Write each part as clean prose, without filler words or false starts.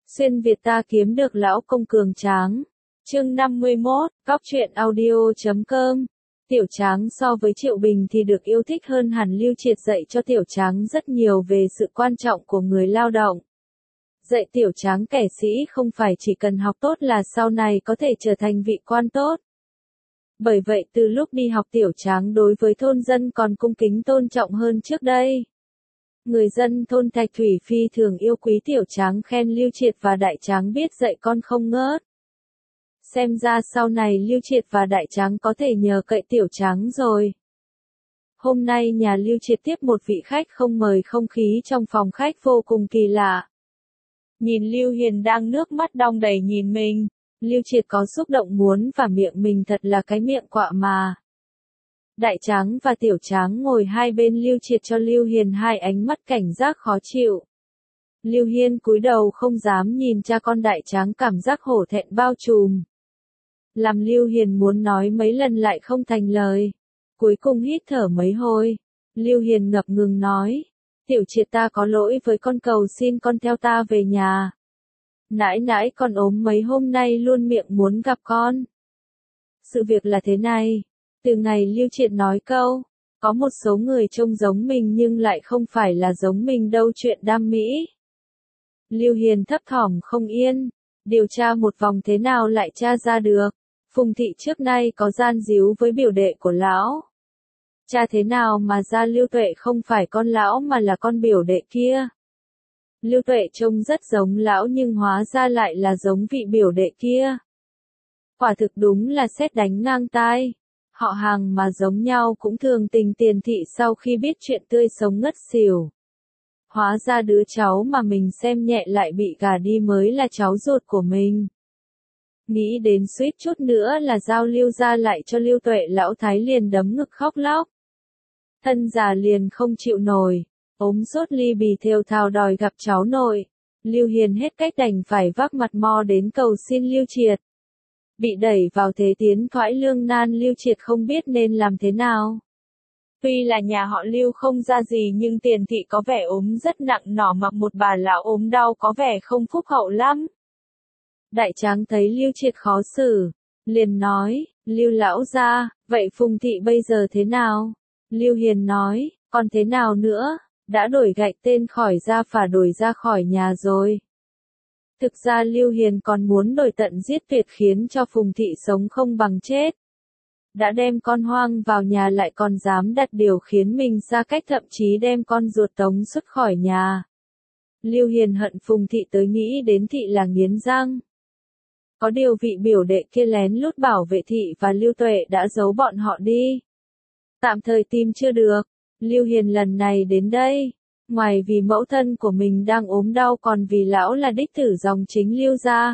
Xuyên Việt ta kiếm được lão công cường tráng. Chương 51, Góc truyện audio.com. Tiểu Tráng so với Triệu Bình thì được yêu thích hơn hẳn. Lưu Triệt dạy cho Tiểu Tráng rất nhiều về sự quan trọng của người lao động. Dạy Tiểu Tráng kẻ sĩ không phải chỉ cần học tốt là sau này có thể trở thành vị quan tốt. Bởi vậy từ lúc đi học Tiểu Tráng đối với thôn dân còn cung kính tôn trọng hơn trước đây. Người dân thôn Thạch Thủy phi thường yêu quý Tiểu Tráng, khen Lưu Triệt và Đại Tráng biết dạy con không ngớt. Xem ra sau này Lưu Triệt và Đại Tráng có thể nhờ cậy Tiểu Tráng rồi. Hôm nay nhà Lưu Triệt tiếp một vị khách không mời, không khí trong phòng khách vô cùng kỳ lạ. Nhìn Lưu Hiền đang nước mắt đong đầy nhìn mình, Lưu Triệt có xúc động muốn và miệng mình thật là cái miệng quạ mà. Đại Tráng và Tiểu Tráng ngồi hai bên Lưu Triệt cho Lưu Hiền hai ánh mắt cảnh giác khó chịu. Lưu Hiền cúi đầu không dám nhìn cha con. Đại Tráng cảm giác hổ thẹn bao trùm. Làm Lưu Hiền muốn nói mấy lần lại không thành lời. Cuối cùng hít thở mấy hồi. Lưu Hiền ngập ngừng nói. Tiểu Triệt, ta có lỗi với con, cầu xin con theo ta về nhà. Nãi nãi con ốm mấy hôm nay luôn miệng muốn gặp con. Sự việc là thế này. Từ ngày Lưu Triệt nói câu, có một số người trông giống mình nhưng lại không phải là giống mình đâu chuyện đam mỹ. Lưu Hiền thấp thỏm không yên, điều tra một vòng thế nào lại tra ra được. Phùng thị trước nay có gian díu với biểu đệ của lão. Tra thế nào mà ra Lưu Tuệ không phải con lão mà là con biểu đệ kia. Lưu Tuệ trông rất giống lão nhưng hóa ra lại là giống vị biểu đệ kia. Quả thực đúng là sét đánh ngang tai. Họ hàng mà giống nhau cũng thường tình. Tiền thị sau khi biết chuyện tươi sống ngất xỉu. Hóa ra đứa cháu mà mình xem nhẹ lại bị gả đi mới là cháu ruột của mình. Nghĩ đến suýt chút nữa là giao Lưu ra lại cho Lưu Tuệ, lão thái liền đấm ngực khóc lóc. Thân già liền không chịu nổi, ốm sốt ly bì thều thào đòi gặp cháu nội. Lưu Hiền hết cách đành phải vác mặt mo đến cầu xin Lưu Triệt. Bị đẩy vào thế tiến thoái lương nan, Lưu Triệt không biết nên làm thế nào. Tuy là nhà họ Lưu không ra gì nhưng Tiền thị có vẻ ốm rất nặng, nỏ mặc một bà lão ốm đau có vẻ không phúc hậu lắm. Đại Tráng thấy Lưu Triệt khó xử, liền nói, Lưu lão gia, vậy Phùng thị bây giờ thế nào? Lưu Hiền nói, còn thế nào nữa, đã đổi gạch tên khỏi Gia Phả, đổi ra khỏi nhà rồi. Thực ra Lưu Hiền còn muốn đổi tận giết tuyệt khiến cho Phùng thị sống không bằng chết. Đã đem con hoang vào nhà lại còn dám đặt điều khiến mình xa cách, thậm chí đem con ruột tống xuất khỏi nhà. Lưu Hiền hận Phùng thị tới nghĩ đến thị là nghiến răng. Có điều vị biểu đệ kia lén lút bảo vệ thị và Lưu Tuệ đã giấu bọn họ đi. Tạm thời tìm chưa được. Lưu Hiền lần này đến đây, ngoài vì mẫu thân của mình đang ốm đau còn vì lão là đích tử dòng chính Lưu gia.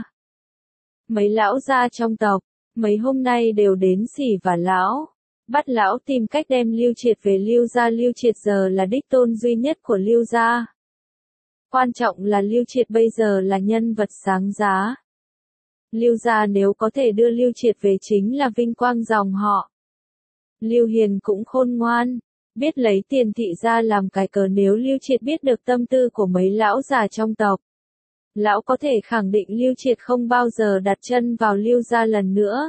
Mấy lão gia trong tộc, mấy hôm nay đều đến xỉ vả lão, bắt lão tìm cách đem Lưu Triệt về Lưu gia. Lưu Triệt giờ là đích tôn duy nhất của Lưu gia. Quan trọng là Lưu Triệt bây giờ là nhân vật sáng giá. Lưu gia nếu có thể đưa Lưu Triệt về chính là vinh quang dòng họ. Lưu Hiền cũng khôn ngoan, biết lấy Tiền thị ra làm cái cớ. Nếu Lưu Triệt biết được tâm tư của mấy lão già trong tộc, lão có thể khẳng định Lưu Triệt không bao giờ đặt chân vào Lưu gia lần nữa.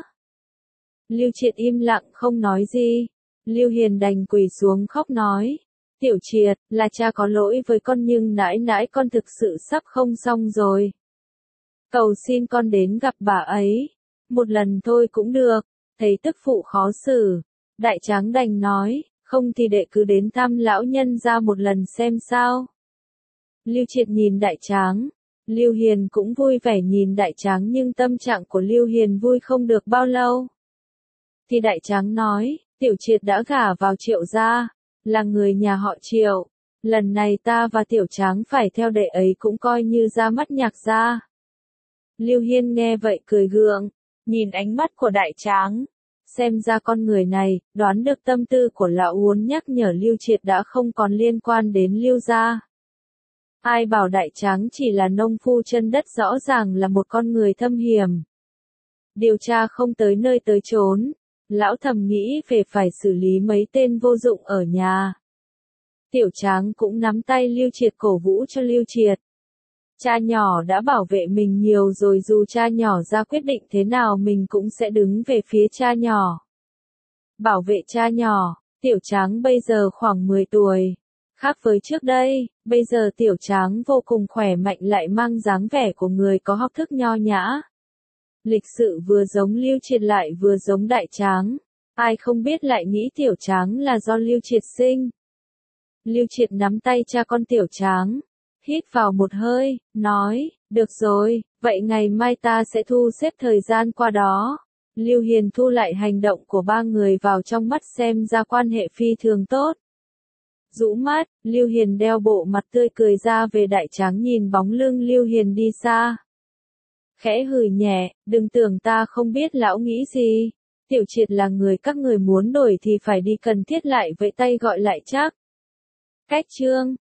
Lưu Triệt im lặng không nói gì. Lưu Hiền đành quỳ xuống khóc nói, Tiểu Triệt, là cha có lỗi với con nhưng nãi nãi con thực sự sắp không xong rồi. Cầu xin con đến gặp bà ấy, một lần thôi cũng được. Thấy tức phụ khó xử, Đại Tráng đành nói, không thì đệ cứ đến thăm lão nhân gia một lần xem sao. Lưu Triệt nhìn Đại Tráng, Lưu Hiền cũng vui vẻ nhìn Đại Tráng nhưng tâm trạng của Lưu Hiền vui không được bao lâu. Thì Đại Tráng nói, Tiểu Triệt đã gả vào Triệu gia, là người nhà họ Triệu. Lần này ta và Tiểu Tráng phải theo đệ ấy cũng coi như ra mắt Nhạc gia. Lưu Hiền nghe vậy cười gượng, nhìn ánh mắt của Đại Tráng. Xem ra con người này, đoán được tâm tư của lão, muốn nhắc nhở Lưu Triệt đã không còn liên quan đến Lưu gia. Ai bảo Đại Tráng chỉ là nông phu chân đất, rõ ràng là một con người thâm hiểm. Điều tra không tới nơi tới chốn, lão thầm nghĩ về phải xử lý mấy tên vô dụng ở nhà. Tiểu Tráng cũng nắm tay Lưu Triệt cổ vũ cho Lưu Triệt. Cha nhỏ đã bảo vệ mình nhiều rồi, dù cha nhỏ ra quyết định thế nào mình cũng sẽ đứng về phía cha nhỏ. Bảo vệ cha nhỏ. Tiểu Tráng bây giờ khoảng 10 tuổi. Khác với trước đây, bây giờ Tiểu Tráng vô cùng khỏe mạnh, lại mang dáng vẻ của người có học thức nho nhã. Lịch sự vừa giống Lưu Triệt lại vừa giống Đại Tráng. Ai không biết lại nghĩ Tiểu Tráng là do Lưu Triệt sinh. Lưu Triệt nắm tay cha con Tiểu Tráng, hít vào một hơi, nói, được rồi, vậy ngày mai ta sẽ thu xếp thời gian qua đó. Lưu Hiền thu lại hành động của ba người vào trong mắt, xem ra quan hệ phi thường tốt. Rũ mắt, Lưu Hiền đeo bộ mặt tươi cười ra về. Đại Tráng nhìn bóng lưng Lưu Hiền đi xa, khẽ hừ nhẹ, đừng tưởng ta không biết lão nghĩ gì. Tiểu Triệt là người các người muốn đổi thì phải đi, cần thiết lại vẫy tay gọi lại chắc. Cách chương